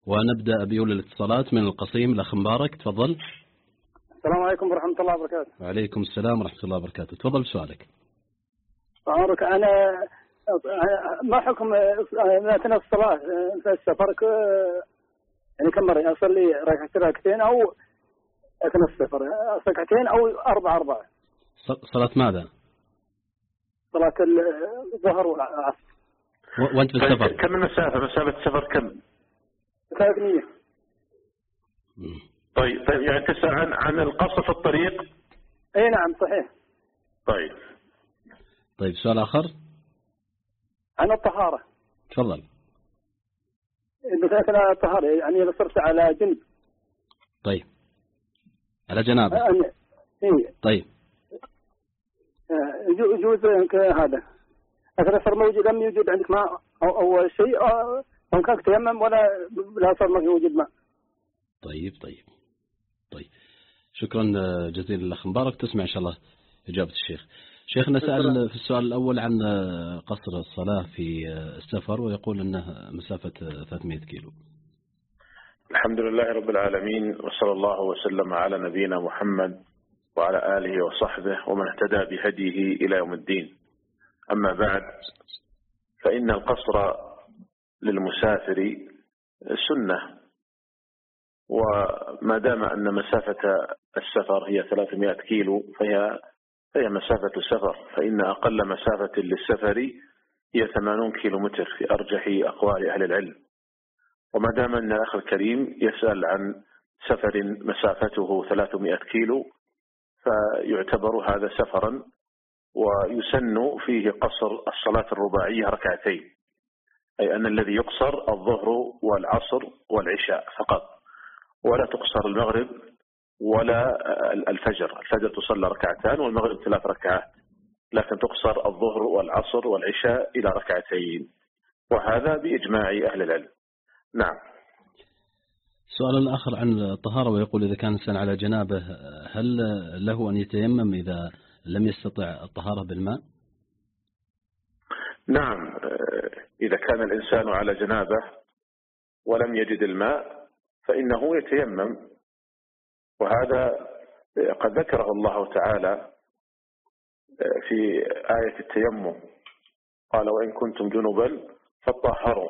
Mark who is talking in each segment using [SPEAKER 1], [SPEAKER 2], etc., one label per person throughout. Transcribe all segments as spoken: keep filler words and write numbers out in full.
[SPEAKER 1] ونبدأ بأولى الاتصالات من القصيم. الأخ مبارك تفضل.
[SPEAKER 2] السلام عليكم ورحمة الله وبركاته.
[SPEAKER 1] وعليكم السلام ورحمة الله وبركاته. تفضل بسؤالك.
[SPEAKER 2] عمرك أنا ما حكم أثناء الصلاة في السفر يعني كم مرة أصلي ركعتين ركعتين أو أثناء السفر ركعتين أو أربع أربع
[SPEAKER 1] صلاة ماذا؟
[SPEAKER 2] صلاة الظهر والعصر.
[SPEAKER 1] وأنت في السفر
[SPEAKER 3] كم المسافة؟ مسافة السفر كم؟
[SPEAKER 2] ثلاثمية.
[SPEAKER 3] طيب طيب يعني تسأل عن عن القصر في الطريق؟
[SPEAKER 2] أي نعم صحيح.
[SPEAKER 3] طيب
[SPEAKER 1] طيب سؤال آخر
[SPEAKER 2] عن الطهارة.
[SPEAKER 1] تفضل.
[SPEAKER 2] مثلا الطهارة يعني إذا صرت على جنب.
[SPEAKER 1] طيب على جنابه.
[SPEAKER 2] إيه.
[SPEAKER 1] طيب
[SPEAKER 2] يجوز هذا أثر صار موجود لم يوجد عندك ماء أو أو شيء أو كان تيمم ولا لا صار ما يوجد ماء.
[SPEAKER 1] طيب طيب طيب شكرا جزيلا الأخ مبارك. تسمع إن شاء الله إجابة الشيخ. شيخ نسأل في السؤال الأول عن قصر الصلاة في السفر ويقول أنه مسافة ثلاثمائة كيلو.
[SPEAKER 3] الحمد لله رب العالمين وصلى الله وسلم على نبينا محمد وعلى آله وصحبه ومن اهتدى بهديه إلى يوم الدين. أما بعد، فإن القصر للمسافر سنة، وما دام أن مسافة السفر هي ثلاثمائة كيلو فهي هي مسافة السفر، فإن أقل مسافة للسفر هي ثمانين كيلو متر في أرجح أقوال أهل العلم. وما دام أن الأخ الكريم يسأل عن سفر مسافته ثلاثمائة كيلو فيعتبر هذا سفرا، ويسن فيه قصر الصلاة الرباعية ركعتين، أي أن الذي يقصر الظهر والعصر والعشاء فقط، ولا تقصر المغرب ولا الفجر. الفجر تصلى ركعتان والمغرب ثلاث ركعات، لكن تقصر الظهر والعصر والعشاء إلى ركعتين، وهذا بإجماع أهل العلم. نعم.
[SPEAKER 1] السؤال الآخر عن الطهارة ويقول إذا كان الإنسان على جنابه هل له أن يتيمم إذا لم يستطع الطهارة بالماء؟
[SPEAKER 3] نعم، إذا كان الإنسان على جنابه ولم يجد الماء فإنه يتيمم، وهذا قد ذكره الله تعالى في آية التيمم، قال وإن كنتم جنبا فطهروا،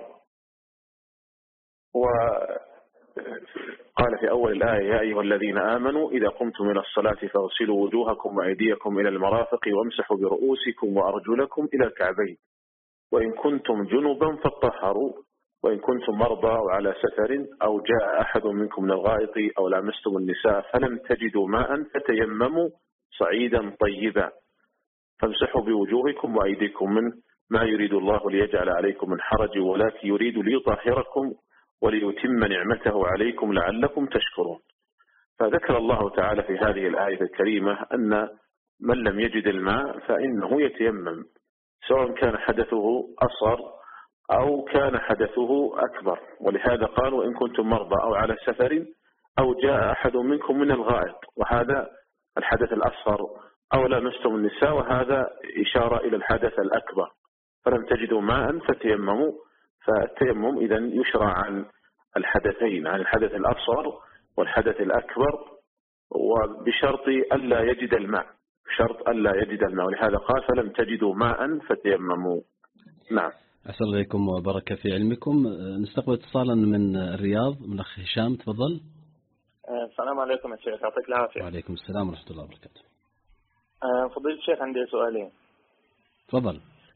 [SPEAKER 3] وقال في أول الآية يا أيها الذين آمنوا إذا قمتم إلى الصلاة فاغسلوا وجوهكم وأيديكم إلى المرافق وامسحوا برؤوسكم وأرجلكم إلى الكعبين وإن كنتم جنبا فطهروا وإن كنتم مرضى أو على سفر أو جاء أحد منكم من الغائط أو لامستم النساء فلم تجدوا ماء فتيمموا صعيدا طيبا فامسحوا بوجوهكم وأيديكم منه ما يريد الله ليجعل عليكم من حرج ولكن يريد ليطهركم وليتم نعمته عليكم لعلكم تشكرون. فذكر الله تعالى في هذه الآية الكريمة أن من لم يجد الماء فإنه يتيمم، سواء كان حدثه أصغر أو كان حدثه أكبر، ولهذا قالوا إن كنتم مرضى أو على سفر أو جاء أحد منكم من الغائط، وهذا الحدث الأصغر، أو لامستم النساء، وهذا إشارة إلى الحدث الأكبر. فلم تجدوا ماء فتيمموا، فالتيمم إذن يشرع عن الحدثين، عن الحدث الأصغر والحدث الأكبر، وبشرط ألا يجد الماء، بشرط ألا يجد الماء، ولهذا قال فلم تجدوا ماء فتيمموا. نعم.
[SPEAKER 1] أحسن إليكم وبركة في علمكم. نستقبل اتصالا من الرياض من الأخ هشام تفضل.
[SPEAKER 4] السلام عليكم يا شيخ، يعطيك العافية.
[SPEAKER 1] وعليكم السلام ورحمة الله وبركاته.
[SPEAKER 4] فضيلة الشيخ عندي سؤالين.
[SPEAKER 1] تفضل.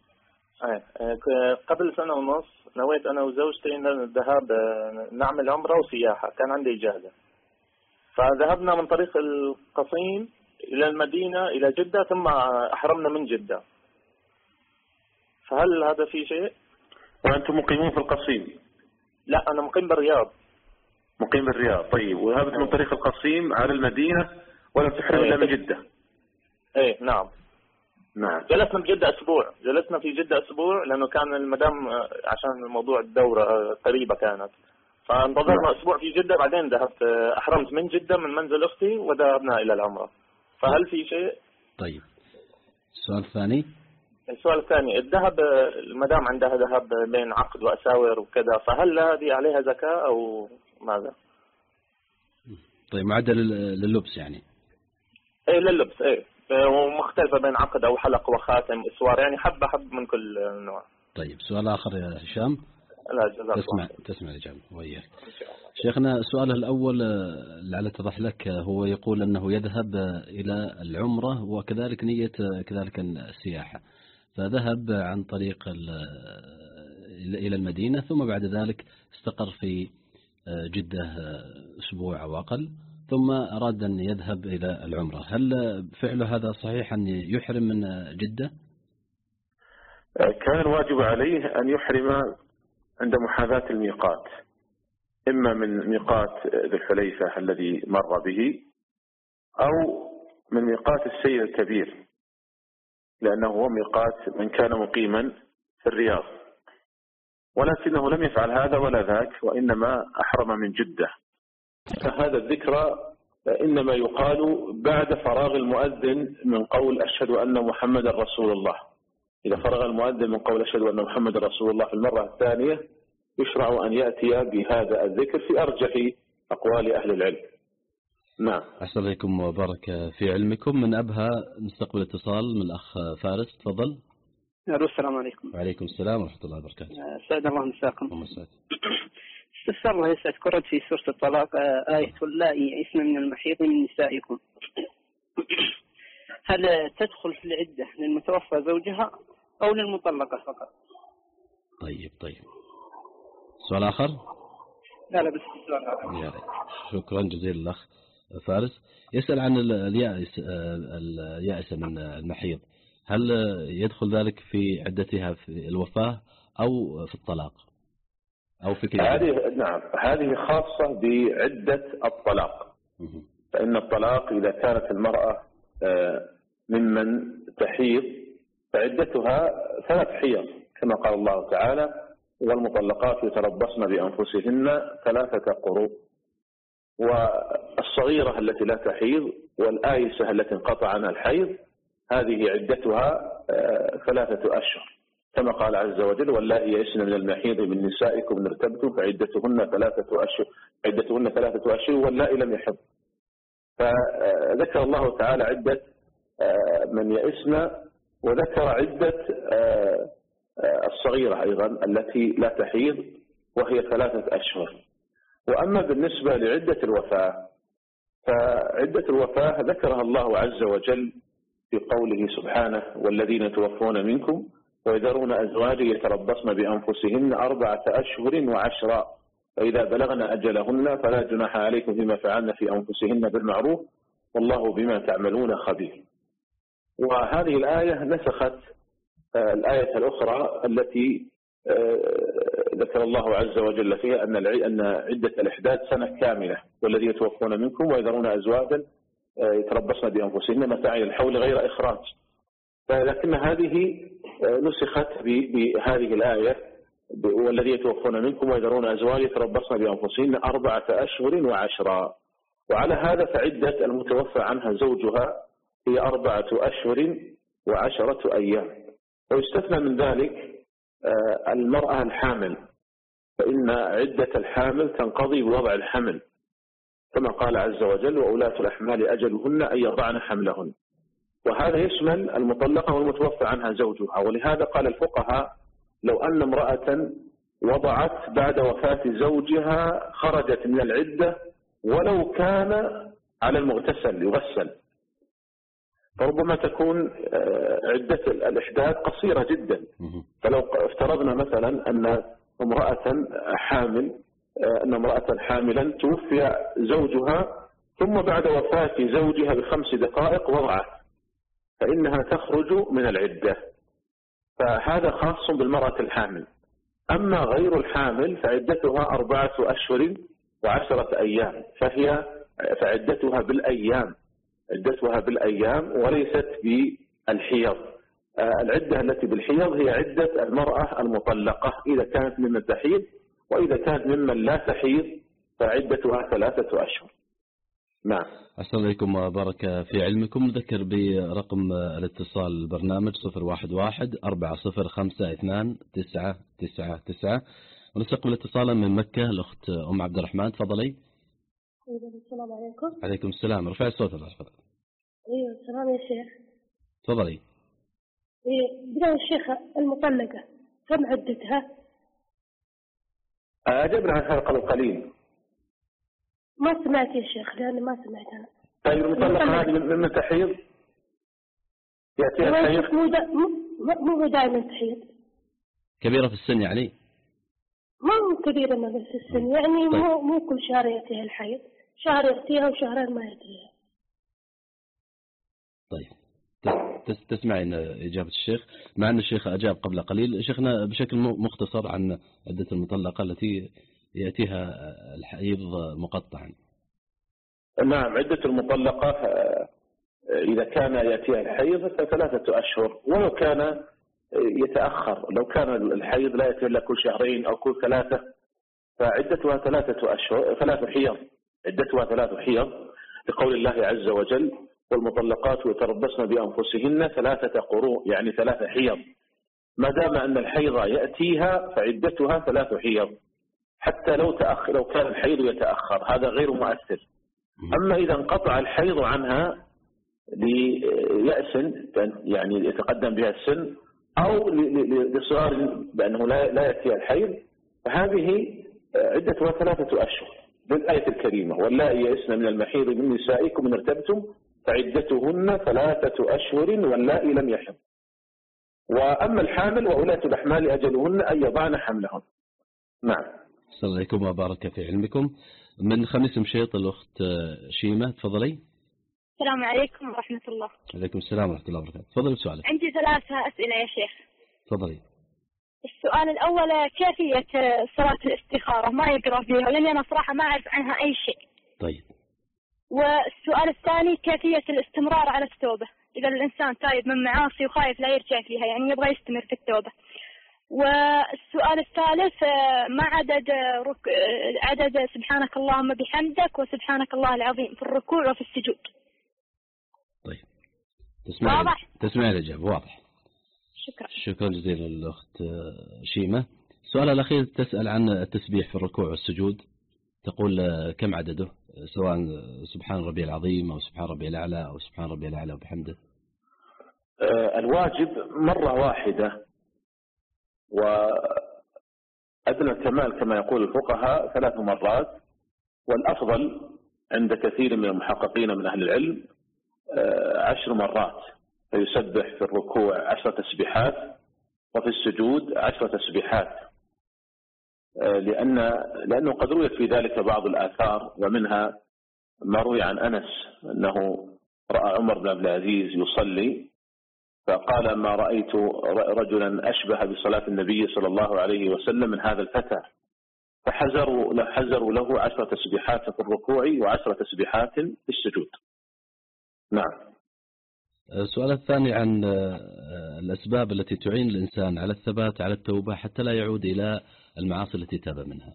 [SPEAKER 4] قبل سنة ونص نويت أنا وزوجتي أن الذهاب نعمل عمرة وسياحة، كان عندي إجازة، فذهبنا من طريق القصيم إلى المدينة إلى جدة ثم أحرمنا من جدة، فهل هذا في شيء؟
[SPEAKER 3] وأنتم مقيمون في القصيم؟
[SPEAKER 4] لا أنا مقيم بالرياض.
[SPEAKER 3] مقيم بالرياض. طيب، وذهبت من طريق القصيم على المدينة ولم تحرم إلا من جدة؟
[SPEAKER 4] إيه نعم.
[SPEAKER 3] نعم.
[SPEAKER 4] جلسنا بجدة أسبوع، جلسنا في جدة أسبوع لأنه كان المدام عشان الموضوع الدورة قريبة كانت، فانتظرنا أسبوع في جدة، بعدين ذهبت أحرمت من جدة من منزل أختي وذهبنا إلى العمرة، فهل في شيء؟
[SPEAKER 1] طيب السؤال الثاني.
[SPEAKER 4] السؤال الثاني، الذهب المدام عندها ذهب بين عقد وأساور وكذا، فهل هذه عليها زكاة أو ماذا؟
[SPEAKER 1] طيب معدل لللبس يعني؟
[SPEAKER 4] ايه لللبس، ايه ومختلفة بين عقد أو حلق وخاتم إسوار، يعني حبة حب من كل نوع.
[SPEAKER 1] طيب سؤال آخر يا هشام.
[SPEAKER 4] لا جزاك
[SPEAKER 1] تسمع
[SPEAKER 4] الله.
[SPEAKER 1] تسمع الإجابة وياك. شيخنا سؤاله الأول لعل اتضح لك، هو يقول أنه يذهب إلى العمرة وكذلك نية كذلك السياحة، فذهب عن طريق إلى المدينة ثم بعد ذلك استقر في جدة أسبوع أو أقل، ثم أراد أن يذهب إلى العمرة. هل فعله هذا صحيح أن يحرم من جدة؟
[SPEAKER 3] كان الواجب عليه أن يحرم عند محاذاة الميقات، إما من ميقات ذي الحليفة الذي مر به أو من ميقات السير الكبير، لأنه هو ميقات من كان مقيما في الرياض، ولكنه لم يفعل هذا ولا ذاك، وإنما أحرم من جدة. فهذا الذكرى إنما يقال بعد فراغ المؤذن من قول أشهد أن محمد رسول الله. إذا فرغ المؤذن من قول أشهد أن محمد رسول الله في المرة الثانية يشرع أن يأتي بهذا الذكر في أرجح أقوال أهل العلم. نعم.
[SPEAKER 1] أحسن عليكم وبارك في علمكم. من أبها نستقبل اتصال من الأخ فارس، تفضل.
[SPEAKER 5] السلام عليكم.
[SPEAKER 1] وعليكم السلام ورحمة الله وبركاته.
[SPEAKER 5] سعد الله مساكم.
[SPEAKER 1] ومساك.
[SPEAKER 5] استفسر الله يسعدك، ورد في سورة الطلاق آية اللائي يئسن من المحيض من نسائكم، هل تدخل في العدة للمتوفى زوجها أو للمطلقة فقط؟
[SPEAKER 1] طيب طيب. سؤال آخر؟
[SPEAKER 5] لا لا بس السؤال آخر.
[SPEAKER 1] شكرا جزيلا الأخ فارس. يسأل عن اليائس اليائسة من المحيض، هل يدخل ذلك في عدتها في الوفاة أو في الطلاق أو في كذا؟
[SPEAKER 3] هذه نعم، هذه خاصة بعدة الطلاق. فإن الطلاق إذا كانت المرأة ممن تحيض فعدتها ثلاث حيض كما قال الله تعالى: والمطلقات يتربصن بأنفسهن ثلاثة قروء. والصغيرة التي لا تحيض والآيسة التي انقطع عنها الحيض هذه عدتها ثلاثة أشهر كما قال عز وجل: واللائي يئسن من المحيض من نسائكم إن ارتبتم فعدتهن ثلاثة أشهر عدتهن ثلاثة أشهر واللائي لم يحض. فذكر الله تعالى عدة من يئسن، وذكر عدة الصغيرة أيضا التي لا تحيض وهي ثلاثة أشهر. وأما بالنسبة لعدة الوفاة فعدة الوفاة ذكرها الله عز وجل في قوله سبحانه: والذين توفون منكم ويذرون أزواجا يتربصن بأنفسهن أربعة أشهر وعشرا فإذا بلغن أجلهن فلا جناح عليكم فيما فعلن في أنفسهن بالمعروف والله بما تعملون خبير. وهذه الآية نسخت الآية الأخرى التي ذكر الله عز وجل فيها أن عدة الإحداث سنة كاملة، والذين يتوفون منكم ويذرون أزواجا يتربصن بأنفسهن متاعا الحول غير إخراج. لكن هذه نسخت بهذه الآية: والذين يتوفون منكم ويذرون أزواجا يتربصن بأنفسهن أربعة أشهر وعشرا. وعلى هذا فعدة المتوفى عنها زوجها هي أربعة أشهر وعشرة أيام. ويستثنى من ذلك المرأة الحامل، فإن عدة الحامل تنقضي بوضع الحمل كما قال عز وجل: وأولاة الأحمال أجلهن أن يضعن حملهن. وهذا يشمل المطلقة والمتوفى عنها زوجها. ولهذا قال الفقهاء: لو أن امرأة وضعت بعد وفاة زوجها خرجت من العدة ولو كان على المغتسل يغسل، فربما تكون عدة الإحداث قصيرة جدا. فلو افترضنا مثلا أن امرأة حامل أن امرأة حاملا توفي زوجها ثم بعد وفاة زوجها بخمس دقائق وضعت، فإنها تخرج من العدة. فهذا خاص بالمرأة الحامل. أما غير الحامل فعدتها أربعة أشهر وعشرة أيام، فهي فعدتها بالأيام عدتها بالأيام وليست بالحيض. العدة التي بالحيض هي عدة المرأة المطلقة إذا كانت ممن تحيض، وإذا كانت ممن لا تحيض فعدتها ثلاثة أشهر. نعم.
[SPEAKER 1] أحسن عليكم وبارك في علمكم. نذكر برقم الاتصال البرنامج صفر واحد واحد أربعة صفر خمسة اثنان تسعة تسعة تسعة. ونستقبل اتصالا من مكة الأخت أم عبد الرحمن. تفضلي.
[SPEAKER 6] السلام عليكم.
[SPEAKER 1] عليكم السلام. رفع الصوت الله يحفظك.
[SPEAKER 6] ايوه السلام يا شيخ.
[SPEAKER 1] تفضلي.
[SPEAKER 6] ايه بداية الشيخ المطلقة كم عدتها؟
[SPEAKER 3] أجبنا عن هذا قبل قليل.
[SPEAKER 6] ما سمعت يا شيخ لأني ما سمعت أنا.
[SPEAKER 3] طيب المطلقة هذه من من تحيض؟ يأتيها الحيض؟
[SPEAKER 6] مو دا مو مو دائما تحيض.
[SPEAKER 1] كبيرة في السن يعني؟
[SPEAKER 6] ما هو كبيرة ما بس السن يعني. طيب. مو مو كل شهر يأتيها الحيض، شهر يأتيها وشهرين ما يأتيها.
[SPEAKER 1] طيب تسمعين إجابة الشيخ، مع أن الشيخ أجاب قبل قليل. شيخنا بشكل مختصر عن عدة المطلقة التي يأتيها الحيض مقطعا.
[SPEAKER 3] نعم، عدة المطلقة إذا كان يأتيها الحيض فثلاثة أشهر، ولو كان يتأخر، لو كان الحيض لا يأتي إلا كل شهرين أو كل ثلاثة فعدتها ثلاثة أشهر، ثلاث حيض، عدتها ثلاث حيض لقول الله عز وجل والمطلقات يتربصن بأنفسهن ثلاثة قروء، يعني ثلاث حيض. ما دام أن الحيض يأتيها فعدتها ثلاث حيض، حتى لو تأخر، لو كان الحيض يتأخر هذا غير مؤثر. أما إذا انقطع الحيض عنها ليأس يعني يتقدم بها السن أو لصغار بأنه لا لا يأتي الحيض فهذه عدتها ثلاثة أشهر بالآية الكريمة واللائي يئسن من المحيض من نسائكم إن ارتبتم فعدتهن ثلاثة أشهر واللائي لم يحضن. وأما الحامل وأولاة الأحمال أجلهن أن يضعن حملهن. نعم.
[SPEAKER 1] السلام عليكم وبارك في علمكم. من خميس مشيط الأخت شيمة. تفضلي.
[SPEAKER 7] السلام عليكم ورحمة الله.
[SPEAKER 1] عليكم السلام ورحمة الله وبركاته. تفضلي بسؤالك.
[SPEAKER 7] عندي ثلاثة أسئلة يا شيخ.
[SPEAKER 1] تفضلي.
[SPEAKER 7] السؤال الأول كيفية صلاة الاستخارة، ما يقرأ فيها لأني أنا صراحة ما أعرف عنها أي شيء.
[SPEAKER 1] طيب.
[SPEAKER 7] والسؤال الثاني كيفية الاستمرار على التوبة إذا الإنسان تايب من معاصي وخايف لا يرجع فيها، يعني يبغى يستمر في التوبة. والسؤال الثالث ما عدد رك... عدد سبحانك اللهم بحمدك وسبحانك الله العظيم في الركوع وفي السجود.
[SPEAKER 1] طيب تسمعي
[SPEAKER 7] واضح؟
[SPEAKER 1] تسمعي الإجابة واضح.
[SPEAKER 7] شكرا.
[SPEAKER 1] شكرا جزيلا للأخت شيمة. السؤال الأخير تسأل عن التسبيح في الركوع والسجود، تقول كم عدده سواء سبحان ربي العظيم أو سبحان ربي الأعلى أو سبحان ربي الأعلى وبحمده؟
[SPEAKER 3] الواجب مرة واحدة، وأدنى الكمال كما يقول الفقهاء ثلاث مرات، والأفضل عند كثير من المحققين من أهل العلم عشر مرات، فيسبح في الركوع عشر تسبيحات وفي السجود عشر تسبيحات، لأن لأنه قد رويت في ذلك بعض الآثار، ومنها ما روي عن أنس أنه رأى عمر بن عبد العزيز يصلي فقال ما رأيت رجلا أشبه بصلاة النبي صلى الله عليه وسلم من هذا الفتى، فحزروا حزروا له عشر تسبيحات في الركوع وعشر تسبيحات في السجود. نعم.
[SPEAKER 1] السؤال الثاني عن الأسباب التي تعين الإنسان على الثبات على التوبة حتى لا يعود إلى المعاصي التي تاب منها.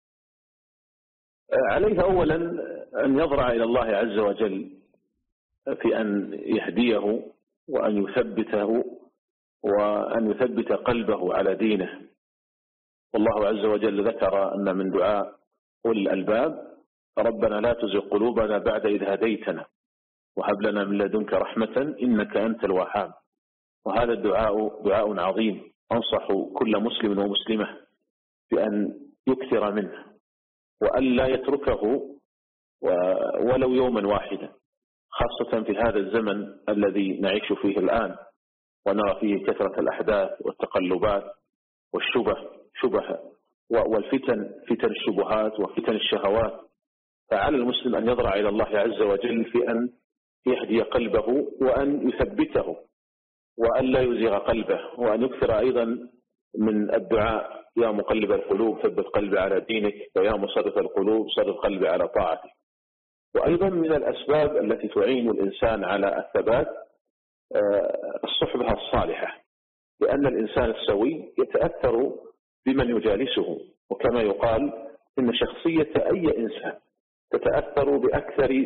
[SPEAKER 3] عليه أولا أن يضرع إلى الله عز وجل في أن يهديه وأن يثبته وأن يثبت قلبه على دينه. والله عز وجل ذكر أن من دعاء أولي الألباب ربنا لا تزغ قلوبنا بعد إذ هديتنا وهب لنا من لدنك رحمة إنك أنت الوهاب. وهذا الدعاء دعاء عظيم، أنصح كل مسلم ومسلمة بأن يكثر منه وأن لا يتركه ولو يوما واحدا، خاصة في هذا الزمن الذي نعيش فيه الآن ونرى فيه كثرة الأحداث والتقلبات والشبه شبه والفتن، فتن الشبهات وفتن الشهوات. فعلى المسلم أن يضرع إلى الله عز وجل في أن يهدي قلبه وأن يثبته وأن لا يزيغ قلبه، وأن يكثر أيضا من الدعاء يا مقلب القلوب ثبت قلبي على دينك ويا مصرف القلوب صرف قلبي على طاعتك. وأيضا من الأسباب التي تعين الإنسان على الثبات الصحبة الصالحة، لأن الإنسان السوي يتأثر بمن يجالسه، وكما يقال إن شخصية أي إنسان تتأثر بأكثر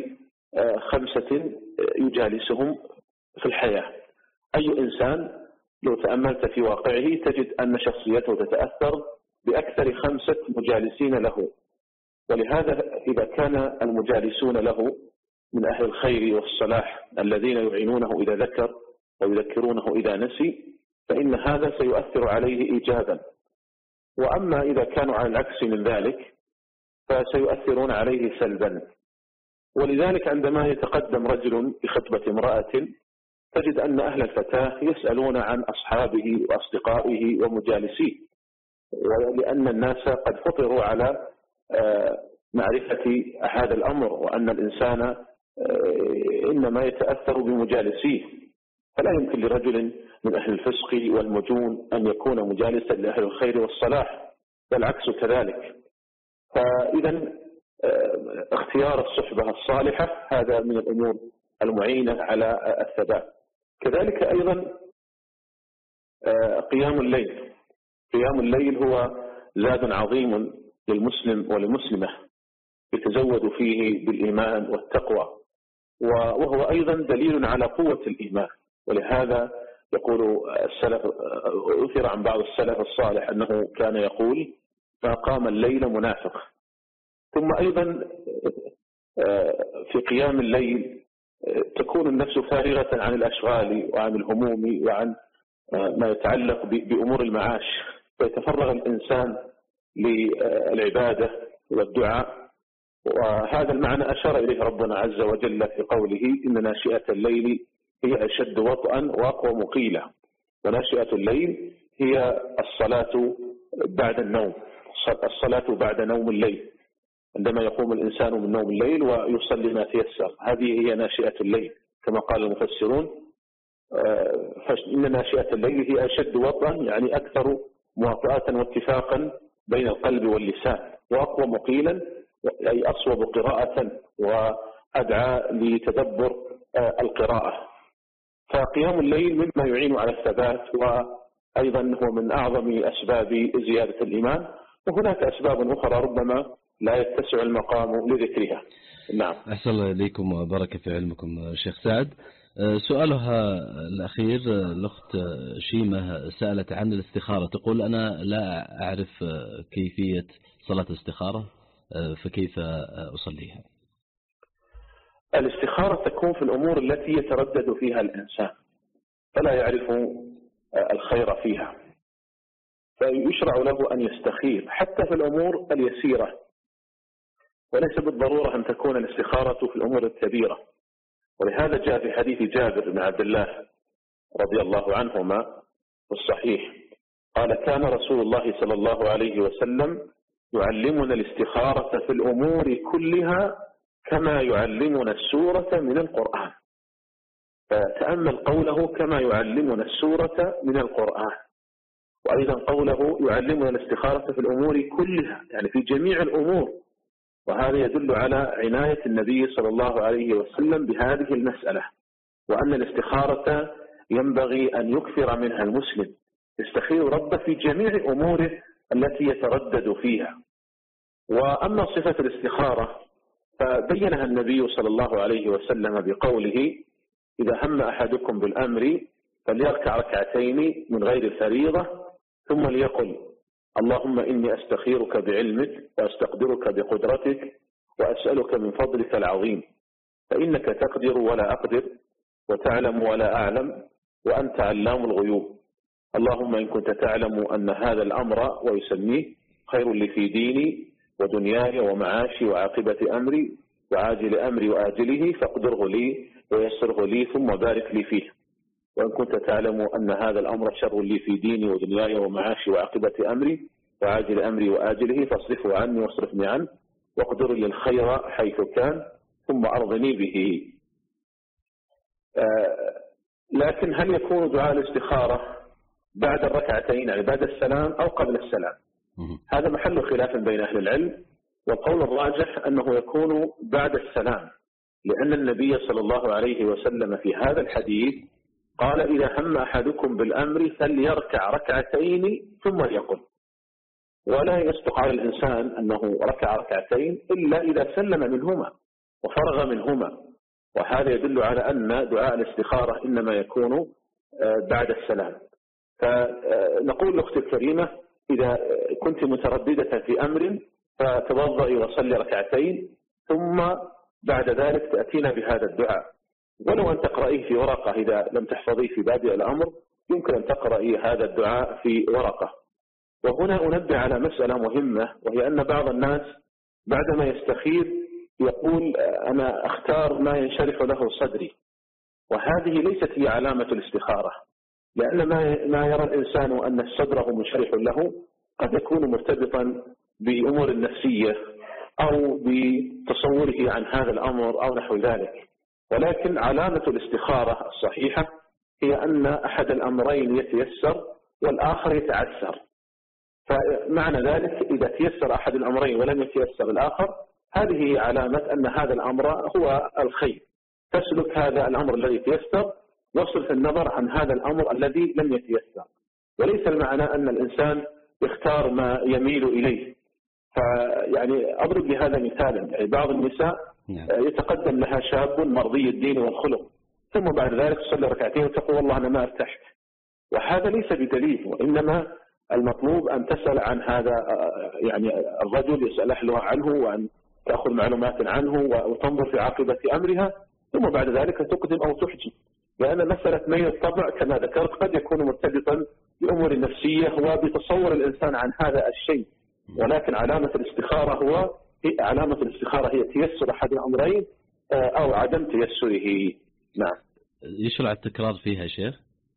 [SPEAKER 3] خمسة يجالسهم في الحياة. أي إنسان لو تأملت في واقعه تجد أن شخصيته تتأثر بأكثر خمسة مجالسين له، ولهذا إذا كان المجالسون له من أهل الخير والصلاح الذين يعينونه إذا ذكر ويذكرونه إذا نسي فإن هذا سيؤثر عليه إيجابا. وأما إذا كانوا على العكس من ذلك فسيؤثرون عليه سلبا. ولذلك عندما يتقدم رجل بخطبة امرأة تجد أن أهل الفتاة يسألون عن أصحابه وأصدقائه ومجالسيه، ولأن الناس قد فطروا على معرفة هذا الأمر، وأن الإنسان إنما يتأثر بمجالسيه، فلا يمكن لرجل من أهل الفسق والمجون أن يكون مجالسا لأهل الخير والصلاح، بالعكس كذلك. فإذا اختيار الصحبة الصالحة هذا من الأمور المعينة على الثبات. كذلك أيضا قيام الليل. قيام الليل هو زاد عظيم للمسلم وللمسلمة يتزود فيه بالإيمان والتقوى، وهو أيضا دليل على قوة الإيمان. ولهذا يقول السلف، أثر عن بعض السلف الصالح أنه كان يقول ما قام الليل منافق. ثم أيضا في قيام الليل تكون النفس فارغة عن الأشغال وعن الهموم وعن ما يتعلق بأمور المعاش، فيتفرغ الإنسان للعبادة والدعاء. وهذا المعنى أشار إليه ربنا عز وجل في قوله إن ناشئة الليل هي أشد وطئا وأقوى مقيلة. وناشئة الليل هي الصلاة بعد النوم، الصلاة بعد نوم الليل، عندما يقوم الإنسان من نوم الليل ويصلي ما تيسر، هذه هي ناشئة الليل كما قال المفسرون. فإن ناشئة الليل هي أشد وطئا يعني أكثر مواطئة واتفاقا بين القلب واللسان، وأقوى مقيلا أي أصوب قراءة وأدعى لتدبر القراءة. فقيام الليل مما يعين على الثبات، وأيضا هو من أعظم أسباب زيادة الإيمان. وهناك أسباب أخرى ربما لا يتسع المقام لذكرها. نعم.
[SPEAKER 1] أحسن الله إليكم وبارك في علمكم شيخ سعد. سؤالها الأخير الأخت شيمة سألت عن الاستخارة، تقول أنا لا أعرف كيفية صلاة الاستخارة فكيف أصليها؟
[SPEAKER 3] الاستخارة تكون في الأمور التي يتردد فيها الإنسان فلا يعرف الخير فيها، فيشرع له أن يستخير حتى في الأمور اليسيرة، وليس بالضرورة أن تكون الاستخارة في الأمور الكبيرة. ولهذا جاء في حديث جابر بن عبد الله رضي الله عنهما في الصحيح قال كان رسول الله صلى الله عليه وسلم يعلمنا الاستخارة في الأمور كلها كما يعلمنا السورة من القرآن. فتأمل قوله كما يعلمنا السورة من القرآن، وأيضا قوله يعلمنا الاستخارة في الأمور كلها يعني في جميع الأمور. وهذا يدل على عناية النبي صلى الله عليه وسلم بهذه المسألة، وأن الاستخارة ينبغي أن يكثر منها المسلم، يستخير ربه في جميع أموره التي يتردد فيها. وأما صفة الاستخارة فبينها النبي صلى الله عليه وسلم بقوله إذا هم أحدكم بالأمر فليركع ركعتين من غير فريضة ثم ليقل اللهم إني أستخيرك بعلمك وأستقدرك بقدرتك وأسألك من فضلك العظيم فإنك تقدر ولا أقدر وتعلم ولا أعلم وأنت علام الغيوب. اللهم إن كنت تعلم أن هذا الأمر ويسميه خير لي في ديني ودنياي ومعاشي وعاقبة أمري وعاجل أمري وآجله فاقدره لي ويسره لي ثم بارك لي فيه. وإن كنت تعلم أن هذا الأمر شر لي في ديني ودنياي ومعاشي وعاقبة أمري وعاجل أمري وآجله فاصرفه عني واصرفني عنه واقدر لي الخير حيث كان ثم أرضني به. آه لكن هل يكون دعاء الاستخارة بعد الركعتين يعني بعد السلام أو قبل السلام؟ هذا محل خلاف بين أهل العلم، والقول الراجح أنه يكون بعد السلام، لأن النبي صلى الله عليه وسلم في هذا الحديث قال إذا هم أحدكم بالأمر فليركع ركعتين ثم ليقل. ولا يصدق على الإنسان أنه ركع ركعتين إلا إذا سلم منهما وفرغ منهما، وهذا يدل على أن دعاء الاستخارة إنما يكون بعد السلام. فنقول لأختي الكريمة إذا كنت مترددة في أمر فتوضئي وصلي ركعتين ثم بعد ذلك تأتينا بهذا الدعاء، ولو أن تقرأيه في ورقة إذا لم تحفظيه في بادئ الأمر يمكن أن تقرأي هذا الدعاء في ورقة. وهنا أنبه على مسألة مهمة، وهي أن بعض الناس بعدما يستخير يقول أنا أختار ما ينشرح له صدري، وهذه ليست هي علامة الاستخارة، لأن ما يرى الإنسان أن صدره منشرح له قد يكون مرتبطا بأمور نفسية أو بتصوره عن هذا الأمر أو نحو ذلك. ولكن علامة الاستخارة الصحيحة هي أن أحد الأمرين يتيسر والآخر يتعسر. فمعنى ذلك إذا تيسر أحد الأمرين ولم يتيسر الآخر هذه علامة أن هذا الأمر هو الخير، تسلك هذا الأمر الذي تيسر واصرف النظر عن هذا الأمر الذي لم يتيسر. وليس المعنى أن الإنسان يختار ما يميل إليه. فيعني أضرب لهذا مثالا، يعني بعض النساء يتقدم لها شاب مرضي الدين والخلق ثم بعد ذلك تصلي ركعتين وتقول والله أنا ما أرتاح، وهذا ليس بدليل، وإنما المطلوب أن تسأل عن هذا، يعني الرجل يسأل أهلها عنه وأن تأخذ معلومات عنه وتنظر في عاقبة أمرها ثم بعد ذلك تقدم أو تحجب، لأن مسألة ميل الطبع كما ذكرت قد يكون مرتبطا بأمور نفسية وبتصور الإنسان عن هذا الشيء. ولكن علامة الاستخارة هو علامة الاستخارة هي تيسر أحد الأمرين أو عدم تيسره. نعم.
[SPEAKER 1] يشرع التكرار فيها شيخ؟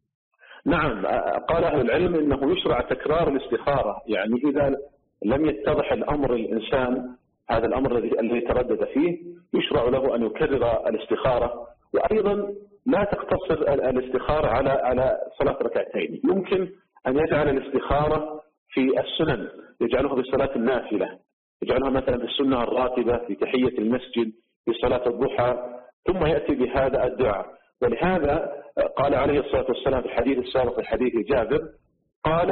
[SPEAKER 3] نعم، قال أهل العلم إنه يشرع تكرار الاستخارة، يعني إذا لم يتضح الأمر الإنسان هذا الأمر الذي تردد فيه يشرع له أن يكرر الاستخارة. وأيضا لا تقتصر الاستخارة على على صلاة ركعتين، يمكن أن يجعل الاستخارة في السنن، يجعلها في صلاة النافلة، يجعلها مثلا في السنة الراتبة في تحية المسجد في صلاة الضحى ثم يأتي بهذا الدعاء. ولهذا قال عليه الصلاة والسلام في الحديث السابق في حديث جابر قال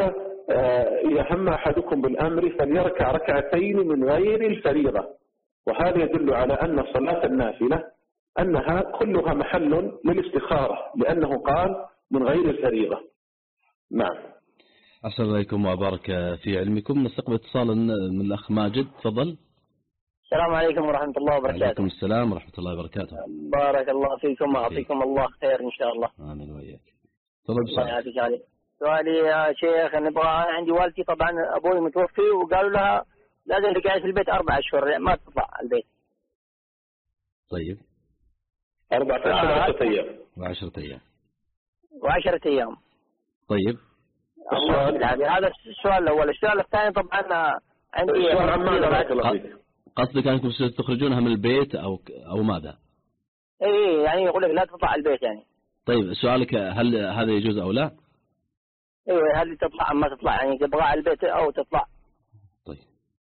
[SPEAKER 3] إذا هم أحدكم بالأمر فليركع ركعتين من غير الفريضة. وهذا يدل على أن صلاة النافلة أنها كلها محل للاستخارة، لأنه قال من غير الفريضة. نعم.
[SPEAKER 1] أحسن إليكم وبارك في علمكم. نستقبل اتصال من الأخ ماجد، تفضل.
[SPEAKER 8] السلام عليكم ورحمة الله وبركاته.
[SPEAKER 1] وعليكم السلام ورحمة الله وبركاته.
[SPEAKER 8] بارك الله فيكم وأعطيكم الله خير إن شاء الله.
[SPEAKER 1] آمين وإياك. تفضل.
[SPEAKER 8] الله يعافيك علي. سؤالي يا شيخ، نبغى عندي والدتي طبعا أبوي متوفي وقالوا لها لازم تقعد في البيت أربع أشهر ما تطلع البيت.
[SPEAKER 1] طيب.
[SPEAKER 3] أربعة أشهر وعشرة أيام.
[SPEAKER 1] وعشرة أيام.
[SPEAKER 8] وعشرة أيام.
[SPEAKER 1] طيب.
[SPEAKER 8] السؤال هذا السؤال الأول. السؤال الثاني طبعا عندي
[SPEAKER 1] قصدك أنكم ستخرجونها من البيت أو أو ماذا؟
[SPEAKER 8] إيه يعني يقول لك لا تطلع البيت يعني.
[SPEAKER 1] طيب سؤالك هل هذا يجوز أو لا؟
[SPEAKER 8] إيه هل تطلع أم ما تطلع، يعني تبغى على البيت أو تطلع.
[SPEAKER 3] طيب.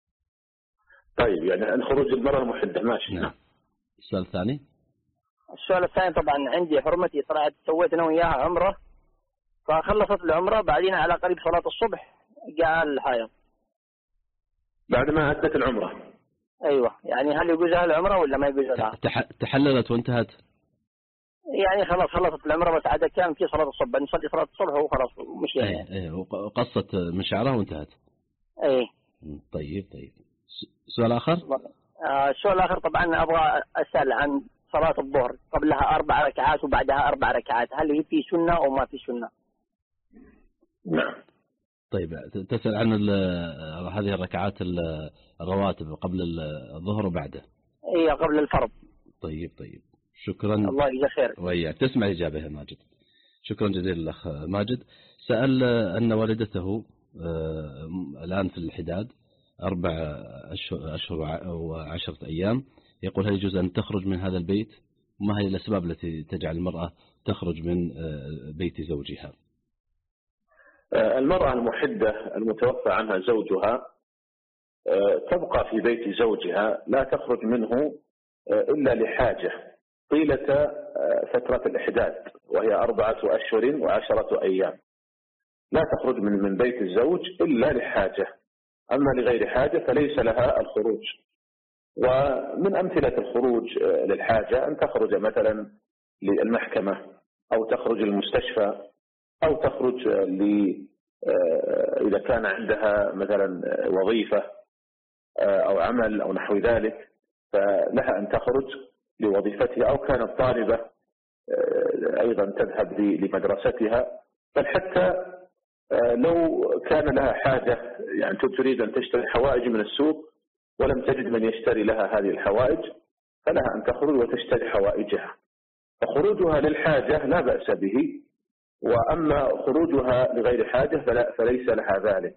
[SPEAKER 3] طيب يعني الخروج المرأة المحدة ماشي.
[SPEAKER 1] نعم. السؤال الثاني.
[SPEAKER 8] السؤال الثاني طبعا عندي حرمتي طلعت سويت أنا وياها عمرة فخلصت العمرة بعدين على قريب صلاة الصبح جاء الحائض.
[SPEAKER 3] بعد ما أدت العمرة.
[SPEAKER 8] أيوة يعني هل يجوزها العمرة ولا ما يجوزها؟
[SPEAKER 1] تحللت وانتهت.
[SPEAKER 8] يعني خلاص خلصت العمرة بس عاد كان في صلاة الصبح نصلي صلاة الصبح وخلاص مش يعني.
[SPEAKER 1] ايه وقصت من شعرها وانتهت.
[SPEAKER 8] ايه.
[SPEAKER 1] طيب طيب. سؤال آخر.
[SPEAKER 8] آه السؤال الآخر طبعا أبغى أسأل عن صلاة الظهر قبلها أربع ركعات وبعدها أربع ركعات، هل هي في سنة أو ما في سنة؟
[SPEAKER 3] نعم.
[SPEAKER 1] طيب تسأل عن هذه الركعات الرواتب قبل الظهر وبعده.
[SPEAKER 8] ايه قبل الفرض.
[SPEAKER 1] طيب طيب شكرا.
[SPEAKER 8] الله يجزاك خير.
[SPEAKER 1] وياك تسمع الإجابة يا ماجد. شكرا جزيلا الأخ ماجد. سأل أن والدته الآن في الحداد أربع أشهر وعشرة أيام، يقول هل يجوز أن تخرج من هذا البيت؟ وما هي الأسباب التي تجعل المرأة تخرج من بيت زوجها؟
[SPEAKER 3] المرأة المحدة المتوفى عنها زوجها تبقى في بيت زوجها لا تخرج منه إلا لحاجة طيلة فترة الإحداث وهي أربعة أشهر وعشرة أيام، لا تخرج من من بيت الزوج إلا لحاجة، أما لغير حاجة فليس لها الخروج. ومن أمثلة الخروج للحاجة أن تخرج مثلا للمحكمة أو تخرج للمستشفى أو تخرج ل إذا كان عندها مثلا وظيفة أو عمل أو نحو ذلك فلها أن تخرج لوظيفتها، أو كانت طالبة أيضا تذهب لمدرستها، بل حتى لو كان لها حاجة يعني تريد أن تشتري حوائج من السوق ولم تجد من يشتري لها هذه الحوائج فلها أن تخرج وتشتري حوائجها. فخروجها للحاجة لا بأس به، وأما خروجها لغير حاجة فليس لها ذلك.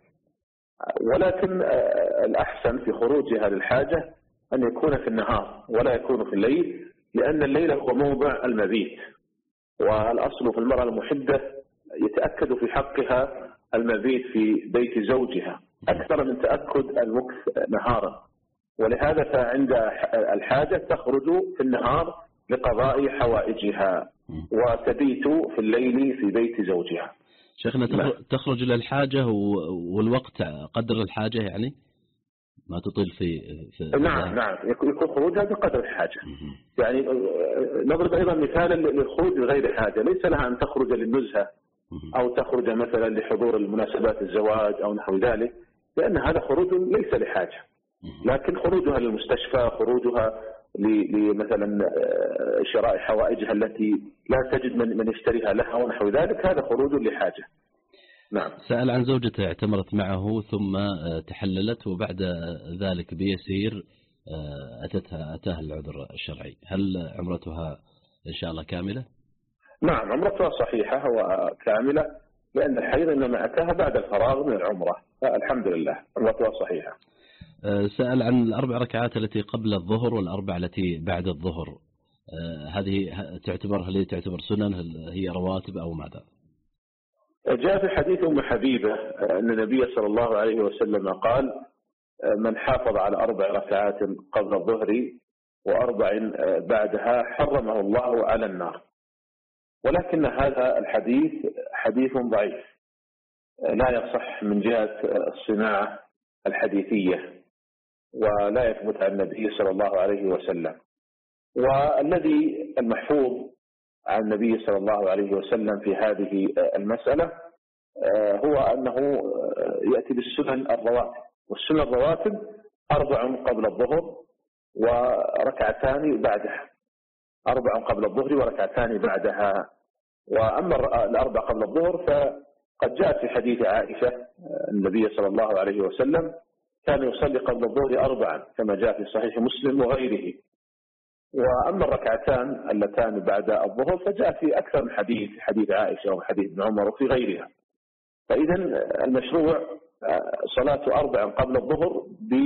[SPEAKER 3] ولكن الأحسن في خروجها للحاجة أن يكون في النهار ولا يكون في الليل، لأن الليل هو موضع المبيت، والأصل في المرأة المحدة يتأكد في حقها المبيت في بيت زوجها أكثر من تأكد المكث نهارا، ولهذا فعند الحاجة تخرج في النهار لقضاء حوائجها وتبيت في الليل في بيت زوجها.
[SPEAKER 1] شيخنا تخرج للحاجة والوقت قدر الحاجة، يعني ما تطيل في, في
[SPEAKER 3] نعم نعم يكون خروجها بقدر الحاجة. يعني نضرب أيضا مثالا للخروج لغير حاجة، ليس لها أن تخرج للنزهة أو تخرج مثلا لحضور المناسبات الزواج أو نحو ذلك، لأن هذا خروج ليس لحاجة. لكن خروجها للمستشفى، خروجها لمثلا شراء حوائجها التي لا تجد من من يشتريها لها ونحو ذلك، هذا خروج لحاجة. نعم.
[SPEAKER 1] سأل عن زوجته اعتمرت معه ثم تحللت وبعد ذلك بيسير أتتها أتاها العذر الشرعي، هل عمرتها إن شاء الله كاملة؟
[SPEAKER 3] نعم عمرتها صحيحة وكاملة، لأن الحيض إنما أتاها بعد الفراغ من العمرة، الحمد لله عمرتها صحيحة.
[SPEAKER 1] سأل عن الأربع ركعات التي قبل الظهر والأربع التي بعد الظهر، هذه تعتبر هل تعتبر سنن، هل هي رواتب أو ماذا؟
[SPEAKER 3] جاء في حديث أم حبيبة أن النبي صلى الله عليه وسلم قال: من حافظ على أربع ركعات قبل الظهر وأربع بعدها حرمه الله على النار. ولكن هذا الحديث حديث ضعيف لا يصح من جهة الصناعة الحديثية ولا يثبت عن النبي صلى الله عليه وسلم. والذي المحفوظ عن النبي صلى الله عليه وسلم في هذه المسألة هو أنه يأتي بالسنن الرواتب، والسنن الرواتب أربع قبل الظهر وركعتان بعدها، أربع قبل الظهر وركعتان بعدها. وأما الأربع قبل الظهر فقد جاءت في حديث عائشة النبي صلى الله عليه وسلم كان يصلي قبل الظهر أربعا كما جاء في صحيح مسلم وغيره. وأما الركعتان اللتان بعد الظهر فجاء في أكثر من حديث، حديث عائشة وحديث ابن عمر وفي غيرها. فإذا المشروع صلاة أربع قبل الظهر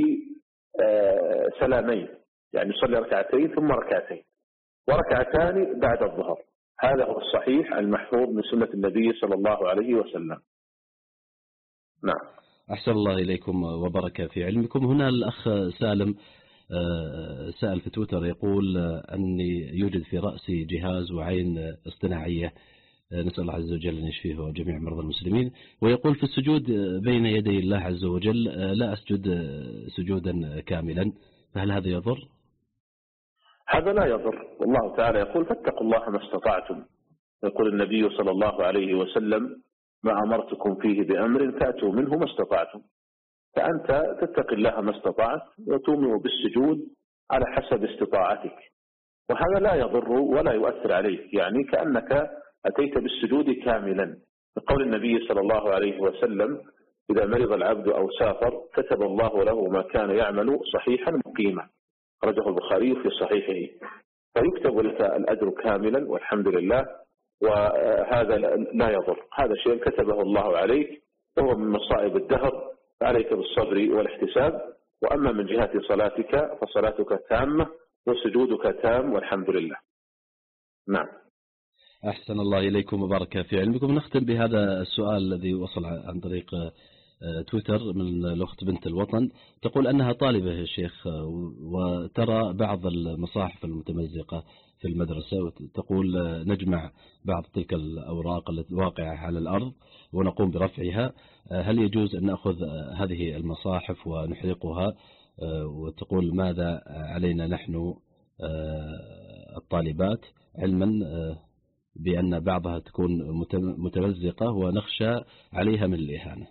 [SPEAKER 3] بسلامين، يعني يصلي ركعتين ثم ركعتين وركعتان بعد الظهر، هذا هو الصحيح المحفوظ من سنة النبي صلى الله عليه وسلم. نعم.
[SPEAKER 1] أحسن الله إليكم وبركة في علمكم. هنا الأخ سالم سأل في تويتر يقول أني يوجد في رأسي جهاز وعين اصطناعية، نسأل الله عز وجل أن يشفيه وجميع مرضى المسلمين، ويقول في السجود بين يدي الله عز وجل لا أسجد سجودا كاملا، فهل هذا يضر؟
[SPEAKER 3] هذا لا يضر، والله تعالى يقول: فاتقوا الله ما استطعتم. يقول النبي صلى الله عليه وسلم: ما أمرتكم فيه بأمر فأتوا منه ما استطعتم. فأنت تتقي الله ما استطعت وتؤمن بالسجود على حسب استطاعتك، وهذا لا يضر ولا يؤثر عليك، يعني كأنك أتيت بالسجود كاملا. بقول النبي صلى الله عليه وسلم: إذا مرض العبد أو سافر كتب الله له ما كان يعمل صحيحا مقيما، رجه البخاري في صحيحه، فيكتب لك الأجر كاملا والحمد لله، وهذا لا يضر، هذا شيء كتبه الله عليك وهو من مصائب الدهر، فعليك بالصبر والاحتساب. وأما من جهة صلاتك فصلاتك تامة وسجودك تام والحمد لله. نعم.
[SPEAKER 1] أحسن الله إليكم وبارك في علمكم. نختم بهذا السؤال الذي وصل عن طريق تويتر من الأخت بنت الوطن، تقول أنها طالبة يا شيخ وترى بعض المصاحف المتمزقة في المدرسة، وتقول نجمع بعض تلك الأوراق الواقعة على الأرض ونقوم برفعها، هل يجوز أن نأخذ هذه المصاحف ونحرقها وتقول ماذا علينا نحن الطالبات، علما بأن بعضها تكون متمزقة ونخشى عليها من الإهانة.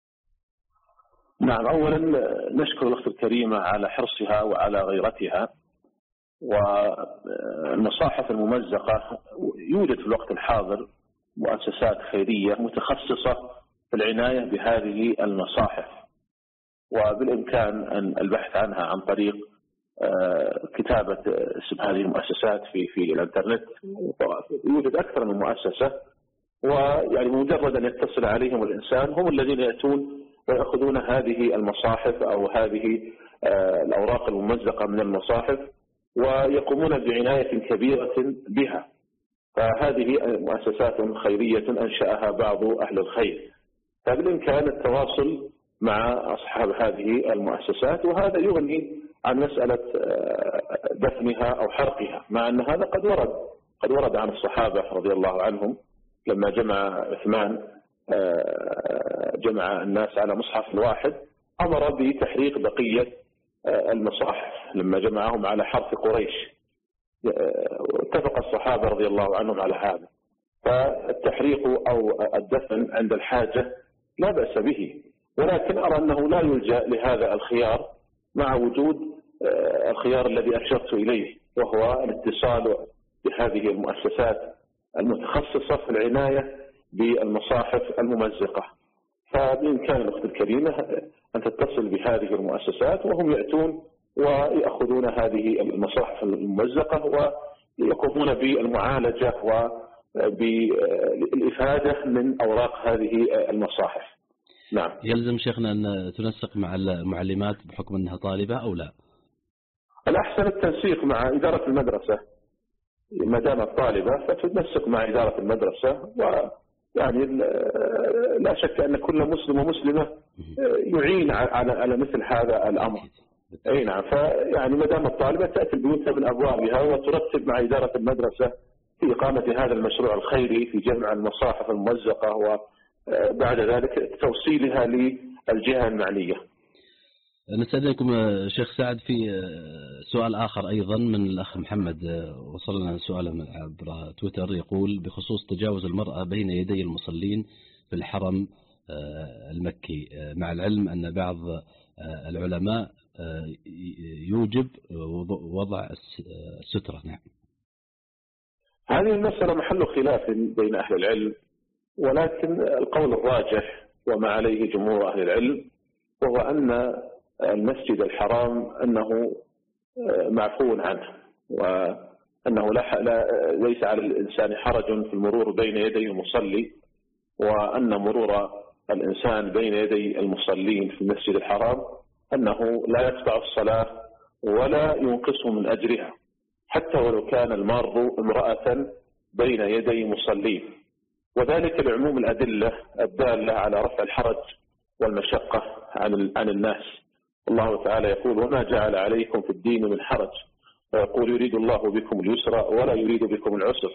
[SPEAKER 3] نعم، أولا نشكر الأخت الكريمة على حرصها وعلى غيرتها. والمصاحف الممزقة يوجد في الوقت الحاضر مؤسسات خيرية متخصصة في العناية بهذه المصاحف، وبالإمكان أن البحث عنها عن طريق كتابة اسم هذه المؤسسات في في الانترنت. يوجد أكثر من مؤسسة، ويعني مجرد أن يتصل عليهم الإنسان هم الذين يأتون ويأخذون هذه المصاحف أو هذه الأوراق الممزقة من المصاحف ويقومون بعناية كبيرة بها. فهذه مؤسسات خيرية أنشأها بعض أهل الخير، فبالإمكان التواصل مع أصحاب هذه المؤسسات، وهذا يغني عن مسألة دفنها أو حرقها، مع أن هذا قد ورد قد ورد عن الصحابة رضي الله عنهم لما جمع عثمان جمع الناس على مصحف واحد أمر بتحريق بقية المصاحف لما جمعهم على حرث قريش. اتفق الصحابة رضي الله عنهم على هذا، فالتحريق أو الدفن عند الحاجة لا بأس به، ولكن أرى أنه لا يلجأ لهذا الخيار مع وجود الخيار الذي أشرت إليه، وهو الاتصال بهذه المؤسسات المتخصصة في العناية بالمصاحف الممزقة. فبإمكان الأخت الكريمة أن تتصل بهذه المؤسسات وهم يأتون ويأخذون هذه المصاحف الممزقة ويقومون بالمعالجة وبالإفادة من أوراق هذه المصاحف. نعم.
[SPEAKER 1] يلزم شيخنا أن تنسق مع المعلمات بحكم أنها طالبة أو لا؟
[SPEAKER 3] الأحسن التنسيق مع إدارة المدرسة، ما دامت طالبة فتنسق مع إدارة المدرسة، ويعني لا شك أن كل مسلم ومسلمة يعين على على مثل هذا الأمر. أي نعم، فيعني ما دامت طالبة تأتي البيوت من أبوابها وترتب مع إدارة المدرسة في إقامة هذا المشروع الخيري في جمع المصاحف الممزقة، وبعد ذلك توصيلها للجهة المعنية.
[SPEAKER 1] نستأذنكم شيخ سعد في سؤال آخر أيضا من الأخ محمد، وصلنا سؤالا عبر تويتر يقول بخصوص تجاوز المرأة بين يدي المصلين في الحرم المكي، مع العلم أن بعض العلماء يوجب وضع السترة. نعم.
[SPEAKER 3] هذه المسألة محل خلاف بين أهل العلم، ولكن القول الراجح وما عليه جمهور أهل العلم وهو أن المسجد الحرام أنه معفو عنه، وأنه لا ليس على الإنسان حرج في المرور بين يدي المصلي، وأن مرور الإنسان بين يدي المصلين في المسجد الحرام أنه لا يقطع الصلاة ولا ينقصه من أجرها، حتى ولو كان المار امرأة بين يدي مصلين، وذلك لعموم الأدلة الدالة على رفع الحرج والمشقة عن عن الناس. الله تعالى يقول وما جعل عليكم في الدين من حرج، ويقول يريد الله بكم اليسر ولا يريد بكم العسر.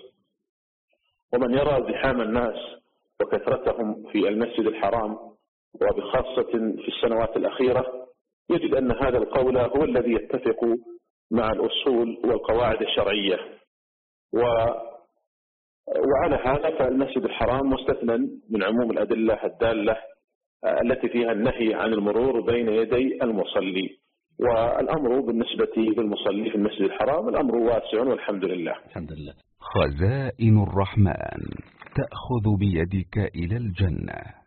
[SPEAKER 3] ومن يرى زحام الناس وكثرتهم في المسجد الحرام وبخاصة في السنوات الأخيرة يجد أن هذا القول هو الذي يتفق مع الأصول والقواعد الشرعية، و وعلى هذا فالمسجد الحرام مستثنى من عموم الأدلة الدالة التي فيها النهي عن المرور بين يدي المصلي. والأمر بالنسبة للمصلي في المسجد الحرام الأمر واسع والحمد لله.
[SPEAKER 1] الحمد لله.
[SPEAKER 9] خزائن الرحمن تأخذ بيدك إلى الجنة.